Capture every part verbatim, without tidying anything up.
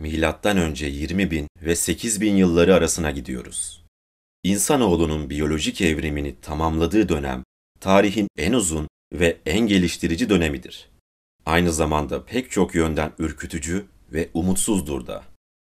milattan önce yirmi bin ve sekiz bin yılları arasına gidiyoruz. İnsanoğlunun biyolojik evrimini tamamladığı dönem, tarihin en uzun ve en geliştirici dönemidir. Aynı zamanda pek çok yönden ürkütücü ve umutsuzdur da.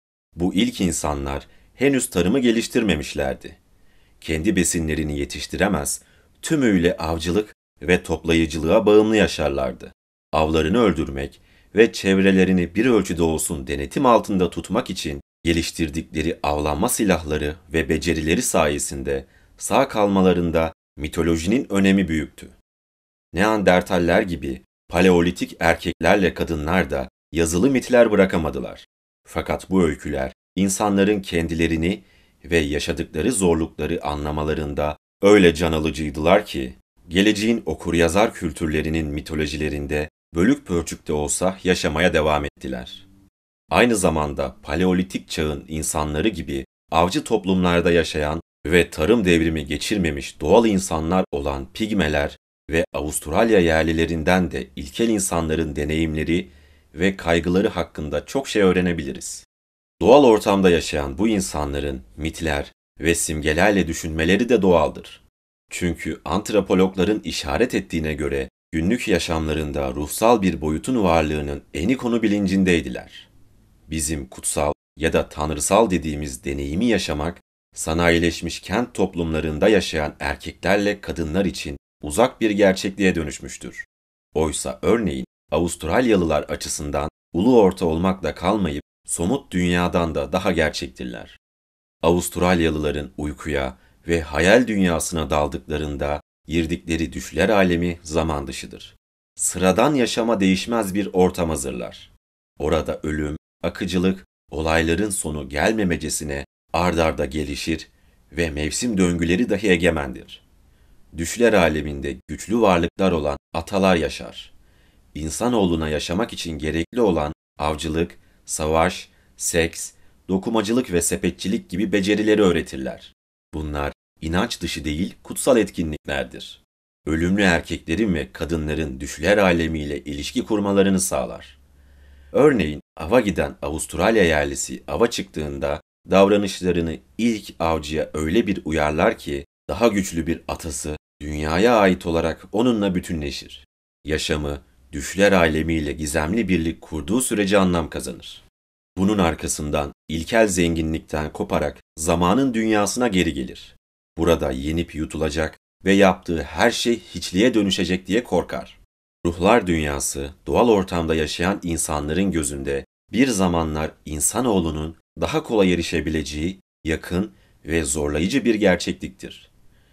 Bu ilk insanlar henüz tarımı geliştirmemişlerdi. Kendi besinlerini yetiştiremez, tümüyle avcılık ve toplayıcılığa bağımlı yaşarlardı. Avlarını öldürmek ve çevrelerini bir ölçüde olsun denetim altında tutmak için geliştirdikleri avlanma silahları ve becerileri sayesinde sağ kalmalarında mitolojinin önemi büyüktü. Neandertaller gibi paleolitik erkeklerle kadınlar da yazılı mitler bırakamadılar. Fakat bu öyküler insanların kendilerini ve yaşadıkları zorlukları anlamalarında öyle can alıcıydılar ki, geleceğin okuryazar kültürlerinin mitolojilerinde bölük pörçük de olsa yaşamaya devam ettiler. Aynı zamanda paleolitik çağın insanları gibi avcı toplumlarda yaşayan ve tarım devrimi geçirmemiş doğal insanlar olan pigmeler ve Avustralya yerlilerinden de ilkel insanların deneyimleri ve kaygıları hakkında çok şey öğrenebiliriz. Doğal ortamda yaşayan bu insanların mitler ve simgelerle düşünmeleri de doğaldır. Çünkü antropologların işaret ettiğine göre günlük yaşamlarında ruhsal bir boyutun varlığının eni konu bilincindeydiler. Bizim kutsal ya da tanrısal dediğimiz deneyimi yaşamak, sanayileşmiş kent toplumlarında yaşayan erkeklerle kadınlar için uzak bir gerçekliğe dönüşmüştür. Oysa örneğin Avustralyalılar açısından ulu orta olmakla kalmayıp somut dünyadan da daha gerçektirler. Avustralyalıların uykuya ve hayal dünyasına daldıklarında girdikleri düşler alemi zaman dışıdır. Sıradan yaşama değişmez bir ortam hazırlar. Orada ölüm, akıcılık, olayların sonu gelmemecesine ard arda gelişir ve mevsim döngüleri dahi egemendir. Düşler aleminde güçlü varlıklar olan atalar yaşar. İnsanoğluna yaşamak için gerekli olan avcılık, savaş, seks, dokumacılık ve sepetçilik gibi becerileri öğretirler. Bunlar inanç dışı değil, kutsal etkinliklerdir. Ölümlü erkeklerin ve kadınların düşler alemiyle ilişki kurmalarını sağlar. Örneğin ava giden Avustralya yerlisi ava çıktığında davranışlarını ilk avcıya öyle bir uyarlar ki daha güçlü bir atası dünyaya ait olarak onunla bütünleşir. Yaşamı düşler alemiyle gizemli birlik kurduğu sürece anlam kazanır. Bunun arkasından ilkel zenginlikten koparak zamanın dünyasına geri gelir. Burada yenip yutulacak ve yaptığı her şey hiçliğe dönüşecek diye korkar. Ruhlar dünyası, doğal ortamda yaşayan insanların gözünde bir zamanlar insanoğlunun daha kolay erişebileceği yakın ve zorlayıcı bir gerçekliktir.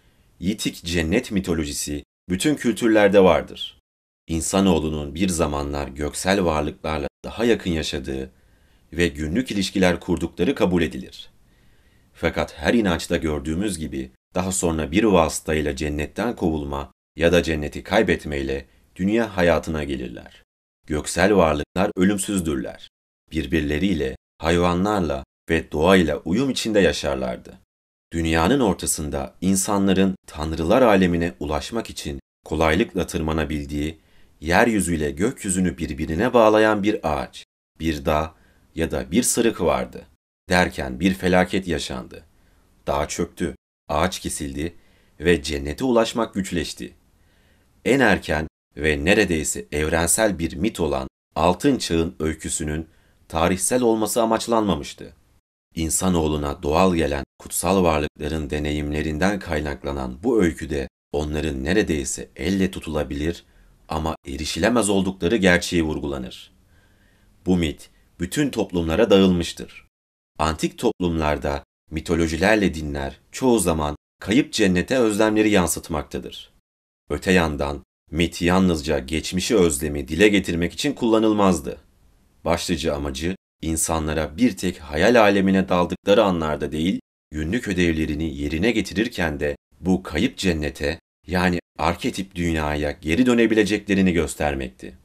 Yitik cennet mitolojisi bütün kültürlerde vardır. İnsanoğlunun bir zamanlar göksel varlıklarla daha yakın yaşadığı ve günlük ilişkiler kurdukları kabul edilir. Fakat her inançta gördüğümüz gibi daha sonra bir vasıtayla cennetten kovulma ya da cenneti kaybetmeyle dünya hayatına gelirler. Göksel varlıklar ölümsüzdürler. Birbirleriyle, hayvanlarla ve doğayla uyum içinde yaşarlardı. Dünyanın ortasında insanların tanrılar alemine ulaşmak için kolaylıkla tırmanabildiği, yeryüzüyle gökyüzünü birbirine bağlayan bir ağaç, bir dağ ya da bir sırık vardı. Derken bir felaket yaşandı. Dağ çöktü, ağaç kesildi ve cennete ulaşmak güçleşti. En erken ve neredeyse evrensel bir mit olan Altın Çağ'ın öyküsünün tarihsel olması amaçlanmamıştı. İnsanoğluna doğal gelen kutsal varlıkların deneyimlerinden kaynaklanan bu öyküde onların neredeyse elle tutulabilir ama erişilemez oldukları gerçeği vurgulanır. Bu mit bütün toplumlara dağılmıştır. Antik toplumlarda mitolojilerle dinler çoğu zaman kayıp cennete özlemleri yansıtmaktadır. Öte yandan mit yalnızca geçmişi özlemi dile getirmek için kullanılmazdı. Başlıca amacı insanlara bir tek hayal alemine daldıkları anlarda değil, günlük ödevlerini yerine getirirken de bu kayıp cennete yani arketip dünyaya geri dönebileceklerini göstermekti.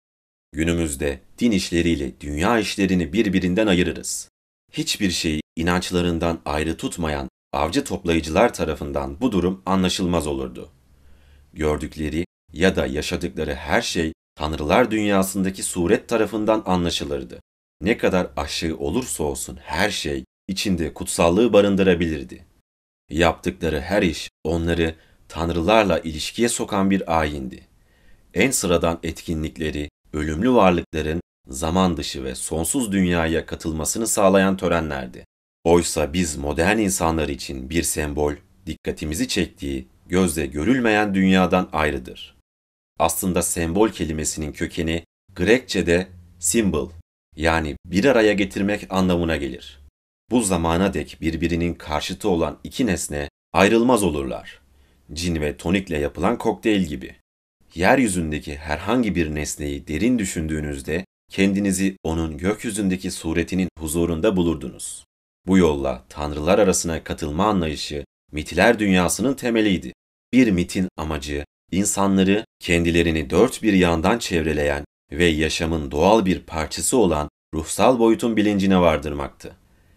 Günümüzde din işleriyle dünya işlerini birbirinden ayırırız. Hiçbir şeyi inançlarından ayrı tutmayan avcı toplayıcılar tarafından bu durum anlaşılmaz olurdu. Gördükleri ya da yaşadıkları her şey tanrılar dünyasındaki suret tarafından anlaşılırdı. Ne kadar aşığı olursa olsun her şey içinde kutsallığı barındırabilirdi. Yaptıkları her iş onları tanrılarla ilişkiye sokan bir ayindi. En sıradan etkinlikleri, ölümlü varlıkların zaman dışı ve sonsuz dünyaya katılmasını sağlayan törenlerdi. Oysa biz modern insanlar için bir sembol, dikkatimizi çektiği, gözle görülmeyen dünyadan ayrıdır. Aslında sembol kelimesinin kökeni Grekçe'de symbol, yani bir araya getirmek anlamına gelir. Bu zamana dek birbirinin karşıtı olan iki nesne ayrılmaz olurlar. Cin ve tonikle yapılan kokteyl gibi. Yeryüzündeki herhangi bir nesneyi derin düşündüğünüzde kendinizi onun gökyüzündeki suretinin huzurunda bulurdunuz. Bu yolla tanrılar arasına katılma anlayışı mitler dünyasının temeliydi. Bir mitin amacı insanları kendilerini dört bir yandan çevreleyen ve yaşamın doğal bir parçası olan ruhsal boyutun bilincine vardırmaktı.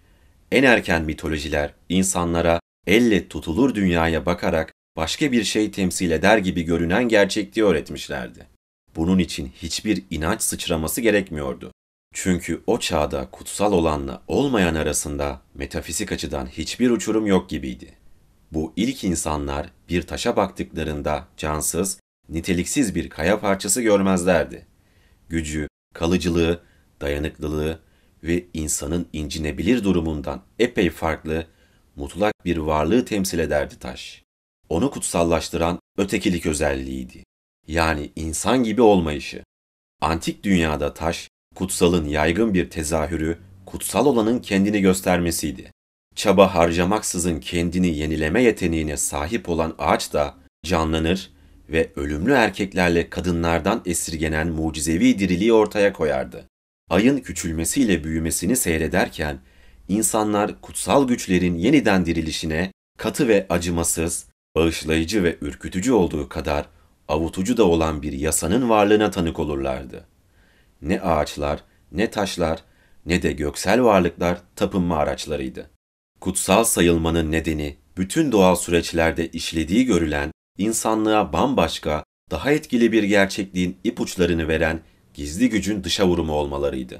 En erken mitolojiler insanlara elle tutulur dünyaya bakarak başka bir şey temsil eder gibi görünen gerçekliği öğretmişlerdi. Bunun için hiçbir inanç sıçraması gerekmiyordu. Çünkü o çağda kutsal olanla olmayan arasında metafizik açıdan hiçbir uçurum yok gibiydi. Bu ilk insanlar bir taşa baktıklarında cansız, niteliksiz bir kaya parçası görmezlerdi. Gücü, kalıcılığı, dayanıklılığı ve insanın incinebilir durumundan epey farklı, mutlak bir varlığı temsil ederdi taş. Onu kutsallaştıran ötekilik özelliğiydi. Yani insan gibi olmayışı. Antik dünyada taş, kutsalın yaygın bir tezahürü, kutsal olanın kendini göstermesiydi. Çaba harcamaksızın kendini yenileme yeteneğine sahip olan ağaç da canlanır ve ölümlü erkeklerle kadınlardan esirgenen mucizevi diriliği ortaya koyardı. Ayın küçülmesiyle büyümesini seyrederken, insanlar kutsal güçlerin yeniden dirilişine katı ve acımasız, bağışlayıcı ve ürkütücü olduğu kadar avutucu da olan bir yasanın varlığına tanık olurlardı. Ne ağaçlar, ne taşlar, ne de göksel varlıklar tapınma araçlarıydı. Kutsal sayılmanın nedeni, bütün doğal süreçlerde işlediği görülen, insanlığa bambaşka, daha etkili bir gerçekliğin ipuçlarını veren gizli gücün dışa vurumu olmalarıydı.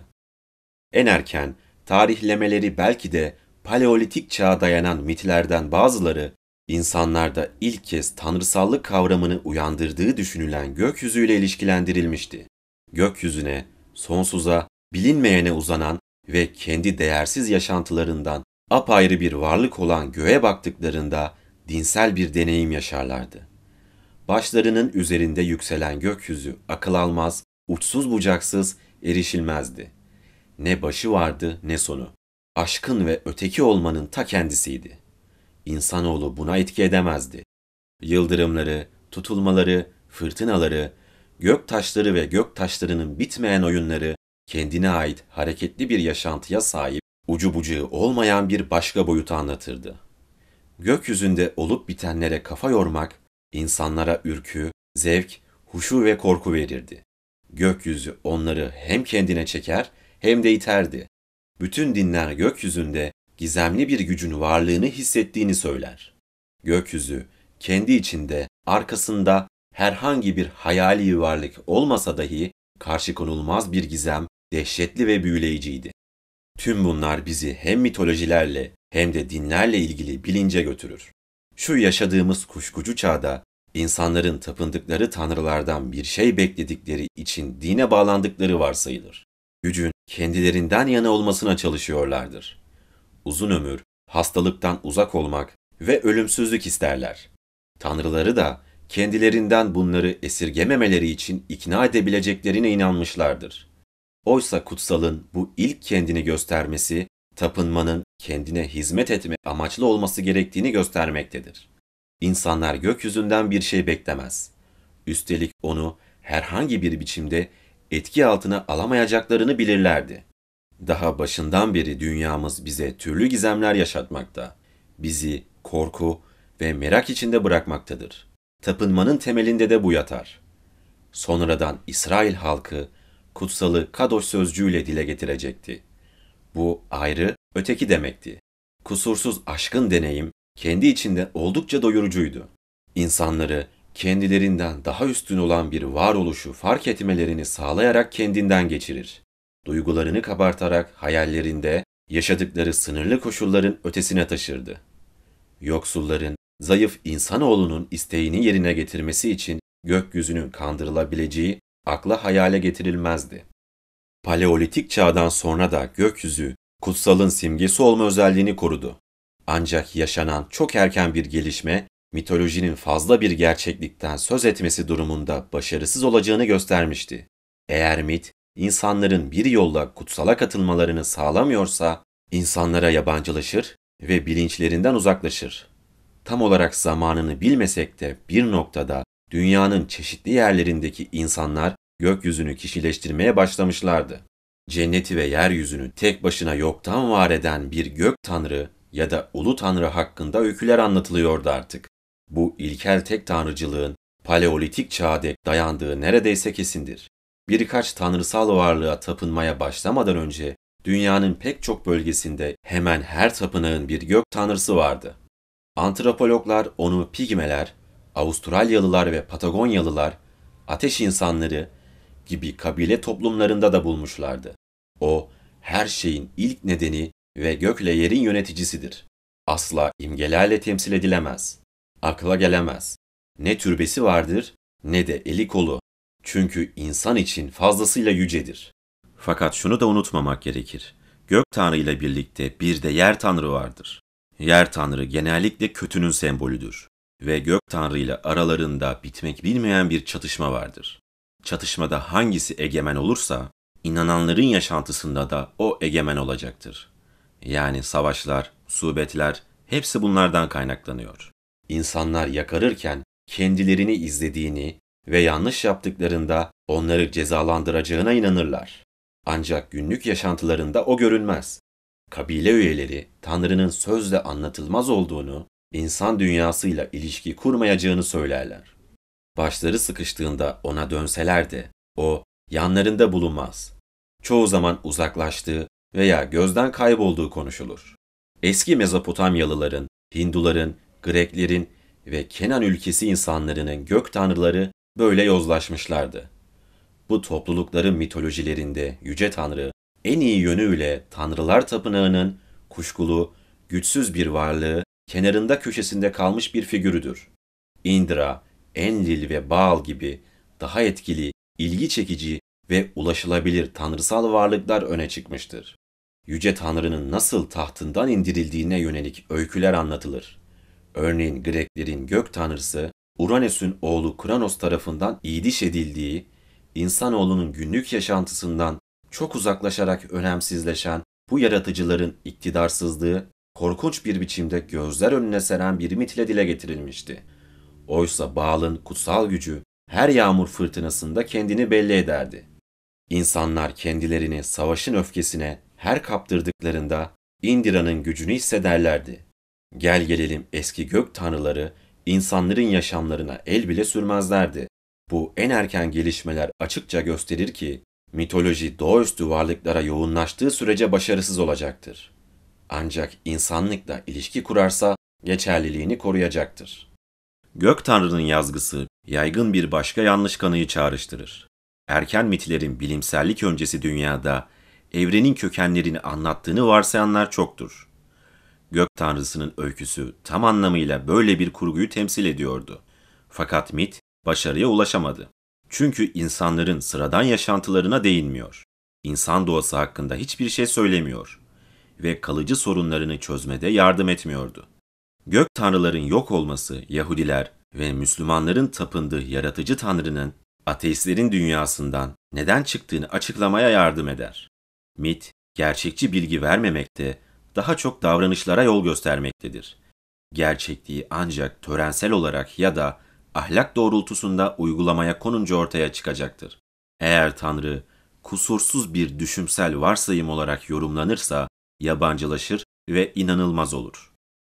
En erken, tarihlemeleri belki de Paleolitik çağa dayanan mitlerden bazıları, insanlarda ilk kez tanrısallık kavramını uyandırdığı düşünülen gökyüzüyle ilişkilendirilmişti. Gökyüzüne, sonsuza, bilinmeyene uzanan ve kendi değersiz yaşantılarından apayrı bir varlık olan göğe baktıklarında dinsel bir deneyim yaşarlardı. Başlarının üzerinde yükselen gökyüzü akıl almaz, uçsuz bucaksız, erişilmezdi. Ne başı vardı ne sonu. Aşkın ve öteki olmanın ta kendisiydi. İnsanoğlu buna etki edemezdi. Yıldırımları, tutulmaları, fırtınaları, gök taşları ve gök taşlarının bitmeyen oyunları kendine ait hareketli bir yaşantıya sahip, ucu bucağı olmayan bir başka boyutu anlatırdı. Gökyüzünde olup bitenlere kafa yormak, insanlara ürkü, zevk, huşu ve korku verirdi. Gökyüzü onları hem kendine çeker hem de iterdi. Bütün dinler gökyüzünde gizemli bir gücün varlığını hissettiğini söyler. Gökyüzü kendi içinde, arkasında herhangi bir hayali varlık olmasa dahi karşı konulmaz bir gizem, dehşetli ve büyüleyiciydi. Tüm bunlar bizi hem mitolojilerle hem de dinlerle ilgili bilince götürür. Şu yaşadığımız kuşkucu çağda insanların tapındıkları tanrılardan bir şey bekledikleri için dine bağlandıkları varsayılır. Gücün kendilerinden yana olmasına çalışıyorlardır. Uzun ömür, hastalıktan uzak olmak ve ölümsüzlük isterler. Tanrıları da kendilerinden bunları esirgememeleri için ikna edebileceklerine inanmışlardır. Oysa kutsalın bu ilk kendini göstermesi, tapınmanın kendine hizmet etme amaçlı olması gerektiğini göstermektedir. İnsanlar gökyüzünden bir şey beklemez. Üstelik onu herhangi bir biçimde etki altına alamayacaklarını bilirlerdi. Daha başından beri dünyamız bize türlü gizemler yaşatmakta, bizi korku ve merak içinde bırakmaktadır. Tapınmanın temelinde de bu yatar. Sonradan İsrail halkı kutsalı Kadoş sözcüğüyle dile getirecekti. Bu ayrı, öteki demekti. Kusursuz aşkın deneyim kendi içinde oldukça doyurucuydu. İnsanları kendilerinden daha üstün olan bir varoluşu fark etmelerini sağlayarak kendinden geçirir. duygularını kabartarak hayallerinde yaşadıkları sınırlı koşulların ötesine taşırdı. Yoksulların, zayıf insanoğlunun isteğini yerine getirmesi için gökyüzünün kandırılabileceği akla hayale getirilmezdi. Paleolitik çağdan sonra da gökyüzü, kutsalın simgesi olma özelliğini korudu. Ancak yaşanan çok erken bir gelişme, mitolojinin fazla bir gerçeklikten söz etmesi durumunda başarısız olacağını göstermişti. Eğer mit, insanların bir yolla kutsala katılmalarını sağlamıyorsa, insanlara yabancılaşır ve bilinçlerinden uzaklaşır. Tam olarak zamanını bilmesek de bir noktada dünyanın çeşitli yerlerindeki insanlar gökyüzünü kişileştirmeye başlamışlardı. Cenneti ve yeryüzünü tek başına yoktan var eden bir gök tanrı ya da ulu tanrı hakkında öyküler anlatılıyordu artık. Bu ilkel tek tanrıcılığın paleolitik çağa dek dayandığı neredeyse kesindir. Birkaç tanrısal varlığa tapınmaya başlamadan önce dünyanın pek çok bölgesinde hemen her tapınağın bir gök tanrısı vardı. Antropologlar onu Pigmeler, Avustralyalılar ve Patagonyalılar, ateş insanları gibi kabile toplumlarında da bulmuşlardı. O, her şeyin ilk nedeni ve gökle yerin yöneticisidir. Asla imgelerle temsil edilemez. Akla gelemez. Ne türbesi vardır ne de eli kolu. Çünkü insan için fazlasıyla yücedir. Fakat şunu da unutmamak gerekir. Gök Tanrı ile birlikte bir de yer Tanrı vardır. Yer Tanrı genellikle kötünün sembolüdür ve Gök Tanrı ile aralarında bitmek bilmeyen bir çatışma vardır. Çatışmada hangisi egemen olursa, inananların yaşantısında da o egemen olacaktır. Yani savaşlar, musibetler, hepsi bunlardan kaynaklanıyor. İnsanlar yakarırken kendilerini izlediğini ve yanlış yaptıklarında onları cezalandıracağına inanırlar. Ancak günlük yaşantılarında o görünmez. Kabile üyeleri Tanrı'nın sözle anlatılmaz olduğunu, insan dünyasıyla ilişki kurmayacağını söylerler. Başları sıkıştığında ona dönseler de o yanlarında bulunmaz. Çoğu zaman uzaklaştığı veya gözden kaybolduğu konuşulur. Eski Mezopotamyalıların, Hinduların, Greklerin ve Kenan ülkesi insanlarının gök tanrıları böyle yozlaşmışlardı. Bu toplulukların mitolojilerinde Yüce Tanrı en iyi yönüyle Tanrılar Tapınağı'nın kuşkulu, güçsüz bir varlığı kenarında köşesinde kalmış bir figürüdür. Indra, Enlil ve Baal gibi daha etkili, ilgi çekici ve ulaşılabilir tanrısal varlıklar öne çıkmıştır. Yüce Tanrı'nın nasıl tahtından indirildiğine yönelik öyküler anlatılır. Örneğin Greklerin gök tanrısı, Uranüs'ün oğlu Kronos tarafından idiş edildiği, insanoğlunun günlük yaşantısından çok uzaklaşarak önemsizleşen bu yaratıcıların iktidarsızlığı, korkunç bir biçimde gözler önüne seren bir mitle dile getirilmişti. Oysa Baal'ın kutsal gücü her yağmur fırtınasında kendini belli ederdi. İnsanlar kendilerini savaşın öfkesine her kaptırdıklarında Indra'nın gücünü hissederlerdi. Gel gelelim eski gök tanrıları insanların yaşamlarına el bile sürmezlerdi. Bu en erken gelişmeler açıkça gösterir ki mitoloji doğaüstü varlıklara yoğunlaştığı sürece başarısız olacaktır. Ancak insanlıkla ilişki kurarsa geçerliliğini koruyacaktır. Gök Tanrı'nın yazgısı yaygın bir başka yanlış kanıyı çağrıştırır. Erken mitlerin bilimsellik öncesi dünyada evrenin kökenlerini anlattığını varsayanlar çoktur. Gök Tanrısı'nın öyküsü tam anlamıyla böyle bir kurguyu temsil ediyordu. Fakat mit başarıya ulaşamadı. Çünkü insanların sıradan yaşantılarına değinmiyor. İnsan doğası hakkında hiçbir şey söylemiyor ve kalıcı sorunlarını çözmede yardım etmiyordu. Gök tanrıların yok olması Yahudiler ve Müslümanların tapındığı yaratıcı tanrının ateistlerin dünyasından neden çıktığını açıklamaya yardım eder. Mit, gerçekçi bilgi vermemekte, daha çok davranışlara yol göstermektedir. Gerçekliği ancak törensel olarak ya da ahlak doğrultusunda uygulamaya konunca ortaya çıkacaktır. Eğer Tanrı, kusursuz bir düşümsel varsayım olarak yorumlanırsa, yabancılaşır ve inanılmaz olur.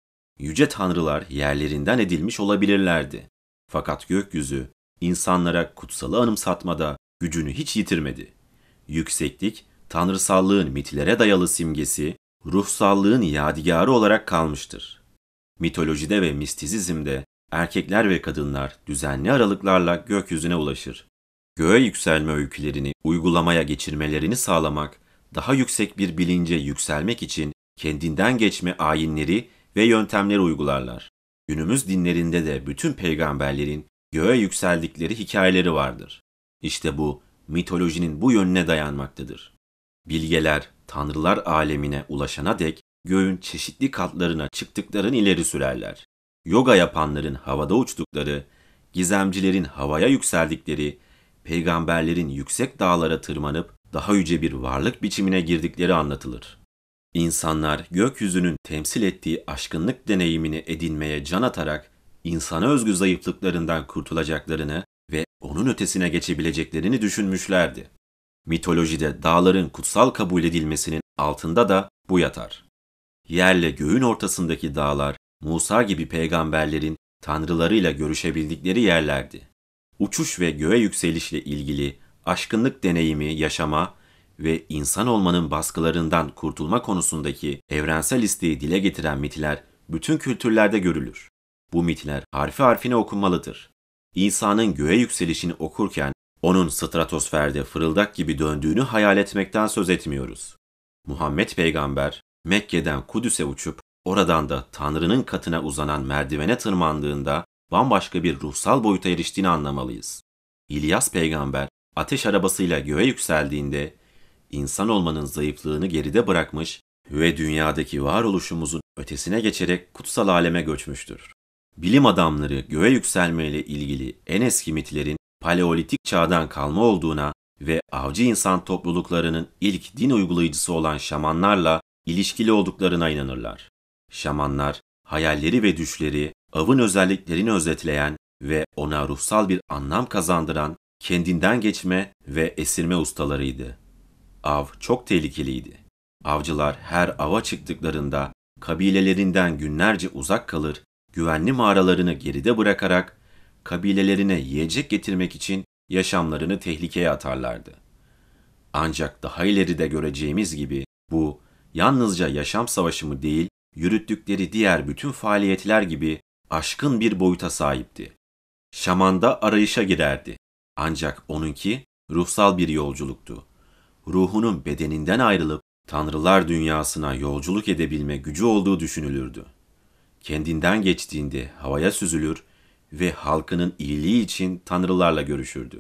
Yüce tanrılar yerlerinden edilmiş olabilirlerdi. Fakat gökyüzü, insanlara kutsalı anımsatmada gücünü hiç yitirmedi. Yükseklik, tanrısallığın mitlere dayalı simgesi, ruhsallığın yadigarı olarak kalmıştır. Mitolojide ve mistisizmde erkekler ve kadınlar düzenli aralıklarla gökyüzüne ulaşır. Göğe yükselme öykülerini uygulamaya geçirmelerini sağlamak, daha yüksek bir bilince yükselmek için kendinden geçme ayinleri ve yöntemleri uygularlar. Günümüz dinlerinde de bütün peygamberlerin göğe yükseldikleri hikayeleri vardır. İşte bu, mitolojinin bu yönüne dayanmaktadır. Bilgeler, tanrılar alemine ulaşana dek göğün çeşitli katlarına çıktıklarını ileri sürerler. Yoga yapanların havada uçtukları, gizemcilerin havaya yükseldikleri, peygamberlerin yüksek dağlara tırmanıp daha yüce bir varlık biçimine girdikleri anlatılır. İnsanlar gökyüzünün temsil ettiği aşkınlık deneyimini edinmeye can atarak insana özgü zayıflıklarından kurtulacaklarını ve onun ötesine geçebileceklerini düşünmüşlerdi. Mitolojide dağların kutsal kabul edilmesinin altında da bu yatar. Yerle göğün ortasındaki dağlar, Musa gibi peygamberlerin tanrılarıyla görüşebildikleri yerlerdi. Uçuş ve göğe yükselişle ilgili aşkınlık deneyimi yaşama ve insan olmanın baskılarından kurtulma konusundaki evrensel isteği dile getiren mitler bütün kültürlerde görülür. Bu mitler harfi harfine okunmalıdır. İsa'nın göğe yükselişini okurken onun stratosferde fırıldak gibi döndüğünü hayal etmekten söz etmiyoruz. Muhammed peygamber Mekke'den Kudüs'e uçup oradan da Tanrı'nın katına uzanan merdivene tırmandığında bambaşka bir ruhsal boyuta eriştiğini anlamalıyız. İlyas peygamber ateş arabasıyla göğe yükseldiğinde insan olmanın zayıflığını geride bırakmış ve dünyadaki varoluşumuzun ötesine geçerek kutsal aleme göçmüştür. Bilim adamları göğe yükselmeyle ilgili en eski mitlerin Paleolitik çağdan kalma olduğuna ve avcı insan topluluklarının ilk din uygulayıcısı olan şamanlarla ilişkili olduklarına inanırlar. Şamanlar, hayalleri ve düşleri, avın özelliklerini özetleyen ve ona ruhsal bir anlam kazandıran kendinden geçme ve esirme ustalarıydı. Av çok tehlikeliydi. Avcılar her ava çıktıklarında kabilelerinden günlerce uzak kalır, güvenli mağaralarını geride bırakarak kabilelerine yiyecek getirmek için yaşamlarını tehlikeye atarlardı. Ancak daha ileride göreceğimiz gibi bu yalnızca yaşam savaşı değil, yürüttükleri diğer bütün faaliyetler gibi aşkın bir boyuta sahipti. Şaman da arayışa girerdi. Ancak onunki ruhsal bir yolculuktu. Ruhunun bedeninden ayrılıp tanrılar dünyasına yolculuk edebilme gücü olduğu düşünülürdü. Kendinden geçtiğinde havaya süzülür ve halkının iyiliği için tanrılarla görüşürdü.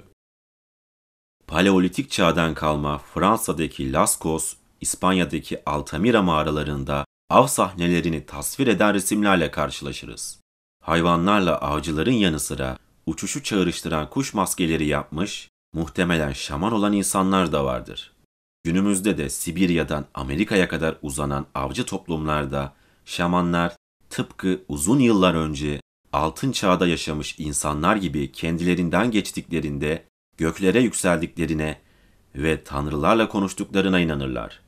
Paleolitik çağdan kalma Fransa'daki Lascaux, İspanya'daki Altamira mağaralarında av sahnelerini tasvir eden resimlerle karşılaşırız. Hayvanlarla avcıların yanı sıra uçuşu çağrıştıran kuş maskeleri yapmış, muhtemelen şaman olan insanlar da vardır. Günümüzde de Sibirya'dan Amerika'ya kadar uzanan avcı toplumlarda şamanlar tıpkı uzun yıllar önce altın çağda yaşamış insanlar gibi kendilerinden geçtiklerinde göklere yükseldiklerine ve tanrılarla konuştuklarına inanırlar.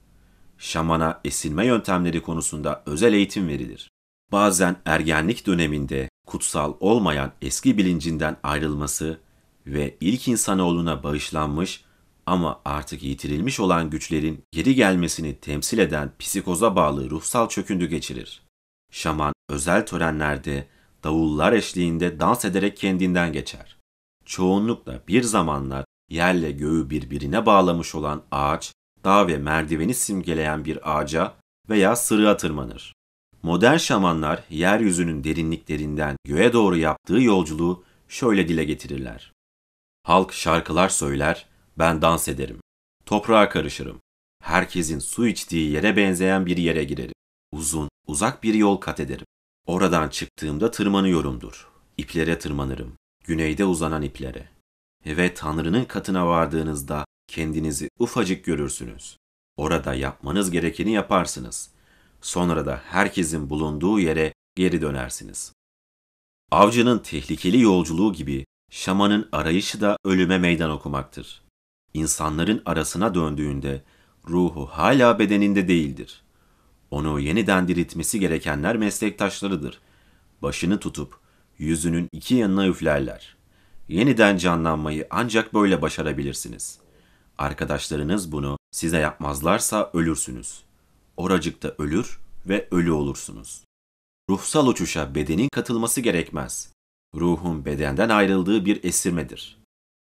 Şamana esinme yöntemleri konusunda özel eğitim verilir. Bazen ergenlik döneminde kutsal olmayan eski bilincinden ayrılması ve ilk insanoğluna bağışlanmış ama artık yitirilmiş olan güçlerin geri gelmesini temsil eden psikoza bağlı ruhsal çöküntü geçirir. Şaman özel törenlerde davullar eşliğinde dans ederek kendinden geçer. Çoğunlukla bir zamanlar yerle göğü birbirine bağlamış olan ağaç, dağ ve merdiveni simgeleyen bir ağaca veya sırığa tırmanır. Modern şamanlar yeryüzünün derinliklerinden göğe doğru yaptığı yolculuğu şöyle dile getirirler. Halk şarkılar söyler, ben dans ederim. Toprağa karışırım. Herkesin su içtiği yere benzeyen bir yere girerim. Uzun, uzak bir yol kat ederim. Oradan çıktığımda tırmanıyorumdur. İplere tırmanırım. Güneyde uzanan iplere. Ve Tanrı'nın katına vardığınızda kendinizi ufacık görürsünüz. Orada yapmanız gerekeni yaparsınız. Sonra da herkesin bulunduğu yere geri dönersiniz. Avcının tehlikeli yolculuğu gibi şamanın arayışı da ölüme meydan okumaktır. İnsanların arasına döndüğünde ruhu hala bedeninde değildir. Onu yeniden diriltmesi gerekenler meslektaşlarıdır. Başını tutup yüzünün iki yanına üflerler. Yeniden canlanmayı ancak böyle başarabilirsiniz. Arkadaşlarınız bunu size yapmazlarsa ölürsünüz. Oracıkta ölür ve ölü olursunuz. Ruhsal uçuşa bedenin katılması gerekmez. Ruhun bedenden ayrıldığı bir esirmedir.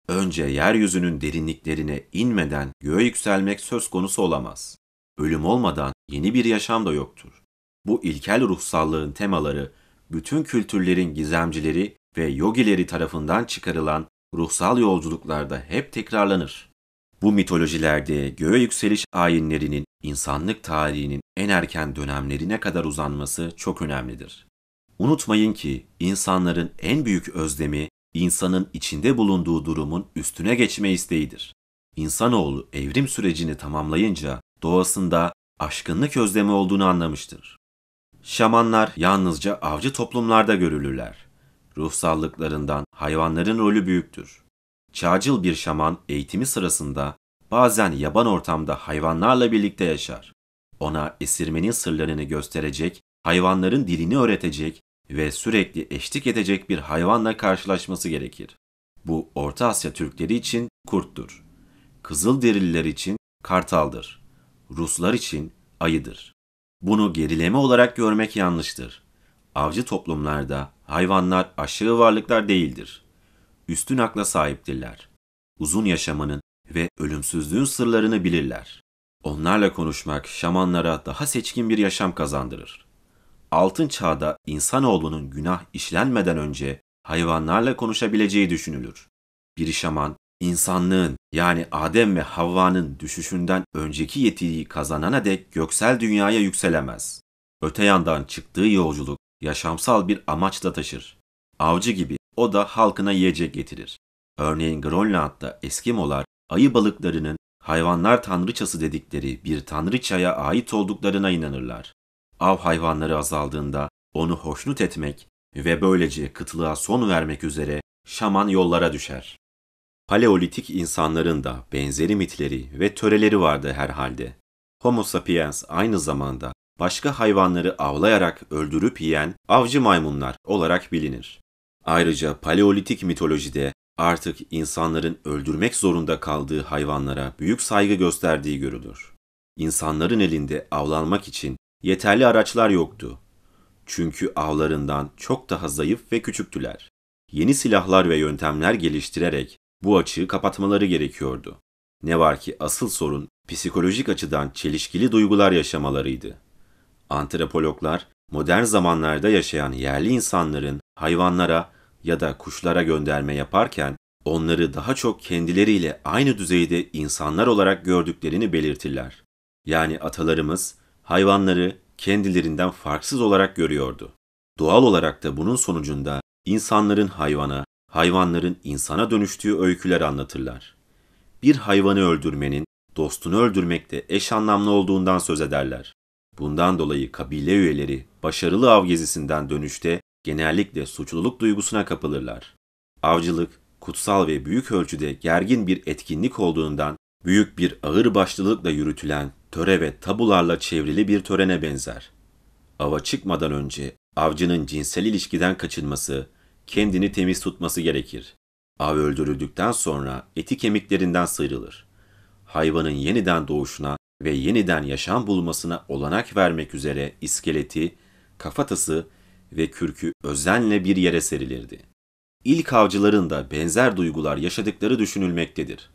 Önce yeryüzünün derinliklerine inmeden göğe yükselmek söz konusu olamaz. Ölüm olmadan yeni bir yaşam da yoktur. Bu ilkel ruhsallığın temaları, bütün kültürlerin gizemcileri ve yogileri tarafından çıkarılan ruhsal yolculuklarda hep tekrarlanır. Bu mitolojilerde göğe yükseliş ayinlerinin insanlık tarihinin en erken dönemlerine kadar uzanması çok önemlidir. Unutmayın ki insanların en büyük özlemi, insanın içinde bulunduğu durumun üstüne geçme isteğidir. İnsanoğlu evrim sürecini tamamlayınca doğasında aşkınlık özlemi olduğunu anlamıştır. Şamanlar yalnızca avcı toplumlarda görülürler. Ruhsallıklarından hayvanların rolü büyüktür. Çağcıl bir şaman eğitimi sırasında bazen yaban ortamda hayvanlarla birlikte yaşar. Ona esirmenin sırlarını gösterecek, hayvanların dilini öğretecek ve sürekli eşlik edecek bir hayvanla karşılaşması gerekir. Bu Orta Asya Türkleri için kurttur. Kızılderililer için kartaldır. Ruslar için ayıdır. Bunu gerileme olarak görmek yanlıştır. Avcı toplumlarda hayvanlar aşağı varlıklar değildir. Üstün akla sahiptirler. Uzun yaşamanın ve ölümsüzlüğün sırlarını bilirler. Onlarla konuşmak şamanlara daha seçkin bir yaşam kazandırır. Altın çağda insanoğlunun günah işlenmeden önce hayvanlarla konuşabileceği düşünülür. Bir şaman, insanlığın yani Adem ve Havva'nın düşüşünden önceki yetiyi kazanana dek göksel dünyaya yükselemez. Öte yandan çıktığı yolculuk yaşamsal bir amaçla taşır. Avcı gibi o da halkına yiyecek getirir. Örneğin Grönland'da Eskimolar ayı balıklarının hayvanlar tanrıçası dedikleri bir tanrıçaya ait olduklarına inanırlar. Av hayvanları azaldığında onu hoşnut etmek ve böylece kıtlığa son vermek üzere şaman yollara düşer. Paleolitik insanların da benzeri mitleri ve töreleri vardı herhalde. Homo sapiens aynı zamanda başka hayvanları avlayarak öldürüp yiyen avcı maymunlar olarak bilinir. Ayrıca Paleolitik mitolojide artık insanların öldürmek zorunda kaldığı hayvanlara büyük saygı gösterdiği görülür. İnsanların elinde avlanmak için yeterli araçlar yoktu. Çünkü avlarından çok daha zayıf ve küçüktüler. Yeni silahlar ve yöntemler geliştirerek bu açığı kapatmaları gerekiyordu. Ne var ki asıl sorun psikolojik açıdan çelişkili duygular yaşamalarıydı. Antropologlar modern zamanlarda yaşayan yerli insanların hayvanlara ya da kuşlara gönderme yaparken onları daha çok kendileriyle aynı düzeyde insanlar olarak gördüklerini belirtirler. Yani atalarımız hayvanları kendilerinden farksız olarak görüyordu. Doğal olarak da bunun sonucunda insanların hayvana, hayvanların insana dönüştüğü öyküler anlatırlar. Bir hayvanı öldürmenin dostunu öldürmekle eş anlamlı olduğundan söz ederler. Bundan dolayı kabile üyeleri başarılı av gezisinden dönüşte genellikle suçluluk duygusuna kapılırlar. Avcılık, kutsal ve büyük ölçüde gergin bir etkinlik olduğundan büyük bir ağırbaşlılıkla yürütülen töre ve tabularla çevrili bir törene benzer. Ava çıkmadan önce avcının cinsel ilişkiden kaçınması, kendini temiz tutması gerekir. Av öldürüldükten sonra eti kemiklerinden sıyrılır. Hayvanın yeniden doğuşuna ve yeniden yaşam bulmasına olanak vermek üzere iskeleti, kafatası ve kürkü özenle bir yere serilirdi. İlk avcıların da benzer duygular yaşadıkları düşünülmektedir.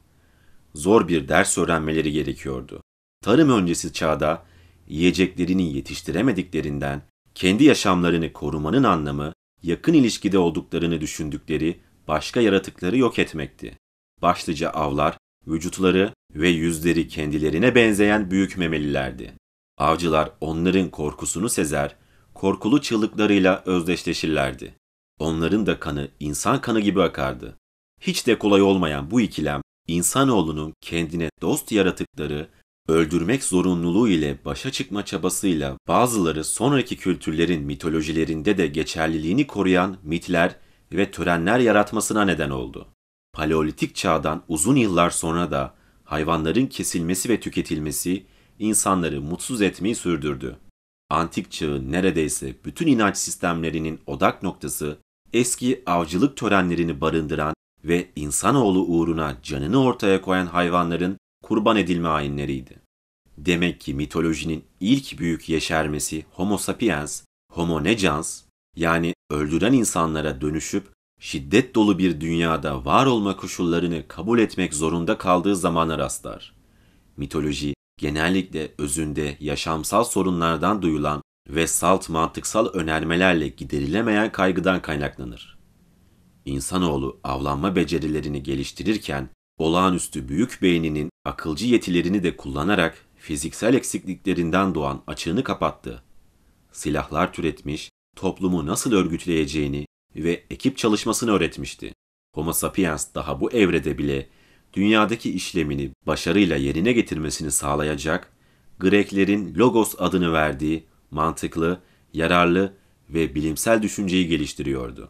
Zor bir ders öğrenmeleri gerekiyordu. Tarım öncesi çağda yiyeceklerini yetiştiremediklerinden kendi yaşamlarını korumanın anlamı yakın ilişkide olduklarını düşündükleri başka yaratıkları yok etmekti. Başlıca avlar, vücutları ve yüzleri kendilerine benzeyen büyük memelilerdi. Avcılar onların korkusunu sezer, korkulu çığlıklarıyla özdeşleşirlerdi. Onların da kanı insan kanı gibi akardı. Hiç de kolay olmayan bu ikilem, insanoğlunun kendine dost yaratıkları öldürmek zorunluluğu ile başa çıkma çabasıyla bazıları sonraki kültürlerin mitolojilerinde de geçerliliğini koruyan mitler ve törenler yaratmasına neden oldu. Paleolitik çağdan uzun yıllar sonra da hayvanların kesilmesi ve tüketilmesi insanları mutsuz etmeyi sürdürdü. Antik çağın neredeyse bütün inanç sistemlerinin odak noktası eski avcılık törenlerini barındıran ve insanoğlu uğruna canını ortaya koyan hayvanların kurban edilme ayinleriydi. Demek ki mitolojinin ilk büyük yeşermesi Homo sapiens, Homo negens yani öldüren insanlara dönüşüp şiddet dolu bir dünyada var olma koşullarını kabul etmek zorunda kaldığı zamana rastlar. Mitoloji, genellikle özünde yaşamsal sorunlardan duyulan ve salt mantıksal önermelerle giderilemeyen kaygıdan kaynaklanır. İnsanoğlu avlanma becerilerini geliştirirken, olağanüstü büyük beyninin akılcı yetilerini de kullanarak fiziksel eksikliklerinden doğan açığını kapattı. Silahlar türetmiş, toplumu nasıl örgütleyeceğini ve ekip çalışmasını öğretmişti. Homo sapiens daha bu evrede bile dünyadaki işlemini başarıyla yerine getirmesini sağlayacak, Greklerin logos adını verdiği mantıklı, yararlı ve bilimsel düşünceyi geliştiriyordu.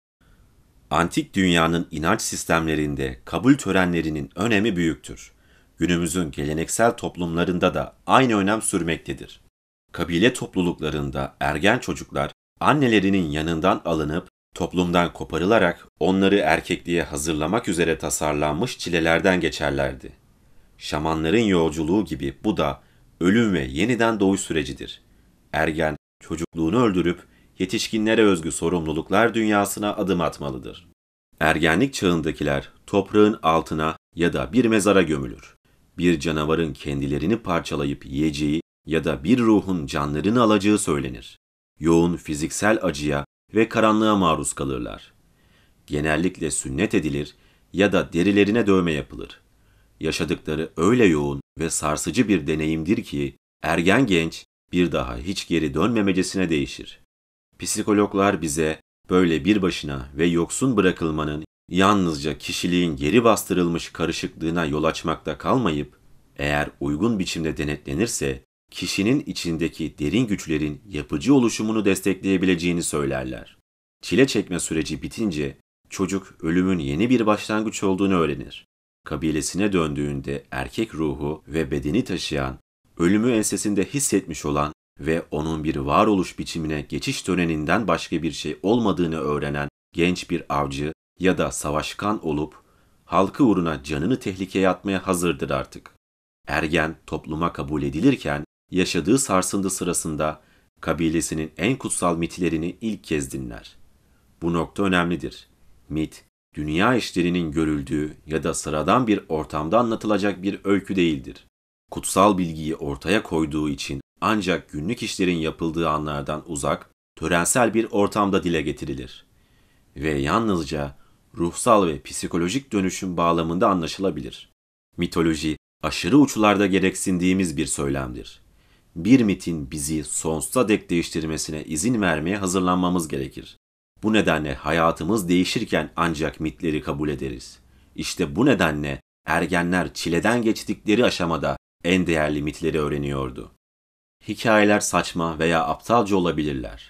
Antik dünyanın inanç sistemlerinde kabul törenlerinin önemi büyüktür. Günümüzün geleneksel toplumlarında da aynı önem sürmektedir. Kabile topluluklarında ergen çocuklar annelerinin yanından alınıp toplumdan koparılarak onları erkekliğe hazırlamak üzere tasarlanmış çilelerden geçerlerdi. Şamanların yolculuğu gibi bu da ölüm ve yeniden doğuş sürecidir. Ergen, çocukluğunu öldürüp yetişkinlere özgü sorumluluklar dünyasına adım atmalıdır. Ergenlik çağındakiler toprağın altına ya da bir mezara gömülür. Bir canavarın kendilerini parçalayıp yiyeceği ya da bir ruhun canlarını alacağı söylenir. Yoğun fiziksel acıya ve karanlığa maruz kalırlar. Genellikle sünnet edilir ya da derilerine dövme yapılır. Yaşadıkları öyle yoğun ve sarsıcı bir deneyimdir ki ergen genç bir daha hiç geri dönmemecesine değişir. Psikologlar bize böyle bir başına ve yoksun bırakılmanın yalnızca kişiliğin geri bastırılmış karışıklığına yol açmakta kalmayıp, eğer uygun biçimde denetlenirse, kişinin içindeki derin güçlerin yapıcı oluşumunu destekleyebileceğini söylerler. Çile çekme süreci bitince, çocuk ölümün yeni bir başlangıç olduğunu öğrenir. Kabilesine döndüğünde erkek ruhu ve bedeni taşıyan, ölümü ensesinde hissetmiş olan ve onun bir varoluş biçimine geçiş töreninden başka bir şey olmadığını öğrenen genç bir avcı ya da savaşkan olup, halkı uğruna canını tehlikeye atmaya hazırdır artık. Ergen topluma kabul edilirken, yaşadığı sarsıntı sırasında kabilesinin en kutsal mitlerini ilk kez dinler. Bu nokta önemlidir. Mit, dünya işlerinin görüldüğü ya da sıradan bir ortamda anlatılacak bir öykü değildir. Kutsal bilgiyi ortaya koyduğu için ancak günlük işlerin yapıldığı anlardan uzak, törensel bir ortamda dile getirilir. Ve yalnızca ruhsal ve psikolojik dönüşüm bağlamında anlaşılabilir. Mitoloji, aşırı uçlarda gereksindiğimiz bir söylemdir. Bir mitin bizi sonsuza dek değiştirmesine izin vermeye hazırlanmamız gerekir. Bu nedenle hayatımız değişirken ancak mitleri kabul ederiz. İşte bu nedenle ergenler çileden geçtikleri aşamada en değerli mitleri öğreniyordu. Hikayeler saçma veya aptalca olabilirler.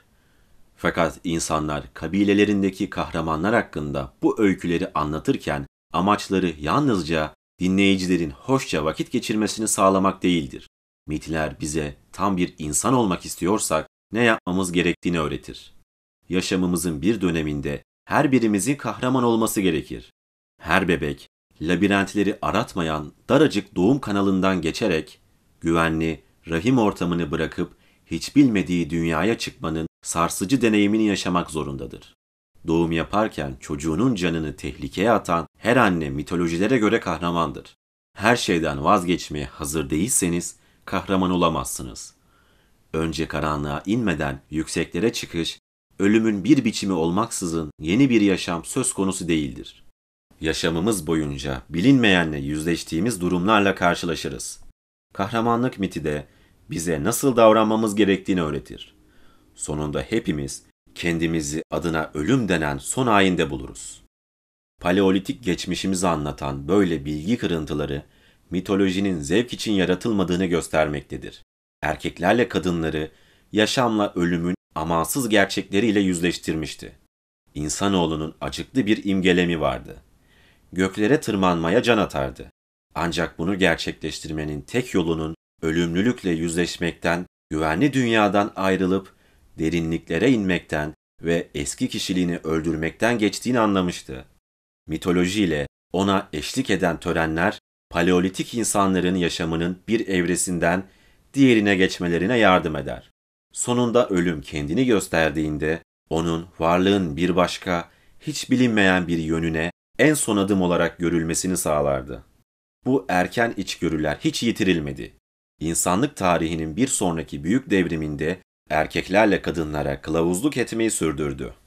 Fakat insanlar kabilelerindeki kahramanlar hakkında bu öyküleri anlatırken amaçları yalnızca dinleyicilerin hoşça vakit geçirmesini sağlamak değildir. Mitler bize tam bir insan olmak istiyorsak ne yapmamız gerektiğini öğretir. Yaşamımızın bir döneminde her birimizin kahraman olması gerekir. Her bebek, labirentleri aratmayan daracık doğum kanalından geçerek güvenli, rahim ortamını bırakıp hiç bilmediği dünyaya çıkmanın sarsıcı deneyimini yaşamak zorundadır. Doğum yaparken çocuğunun canını tehlikeye atan her anne mitolojilere göre kahramandır. Her şeyden vazgeçmeye hazır değilseniz kahraman olamazsınız. Önce karanlığa inmeden yükseklere çıkış, ölümün bir biçimi olmaksızın yeni bir yaşam söz konusu değildir. Yaşamımız boyunca bilinmeyenle yüzleştiğimiz durumlarla karşılaşırız. Kahramanlık miti de bize nasıl davranmamız gerektiğini öğretir. Sonunda hepimiz kendimizi adına ölüm denen son ayinde buluruz. Paleolitik geçmişimizi anlatan böyle bilgi kırıntıları mitolojinin zevk için yaratılmadığını göstermektedir. Erkeklerle kadınları yaşamla ölümün amansız gerçekleriyle yüzleştirmişti. İnsanoğlunun acıklı bir imgelemi vardı. Göklere tırmanmaya can atardı. Ancak bunu gerçekleştirmenin tek yolunun ölümlülükle yüzleşmekten, güvenli dünyadan ayrılıp derinliklere inmekten ve eski kişiliğini öldürmekten geçtiğini anlamıştı. Mitolojiyle ona eşlik eden törenler, Paleolitik insanların yaşamının bir evresinden diğerine geçmelerine yardım eder. Sonunda ölüm kendini gösterdiğinde, onun varlığın bir başka, hiç bilinmeyen bir yönüne en son adım olarak görülmesini sağlardı. Bu erken içgörüler hiç yitirilmedi. İnsanlık tarihinin bir sonraki büyük devriminde erkeklerle kadınlara kılavuzluk etmeyi sürdürdü.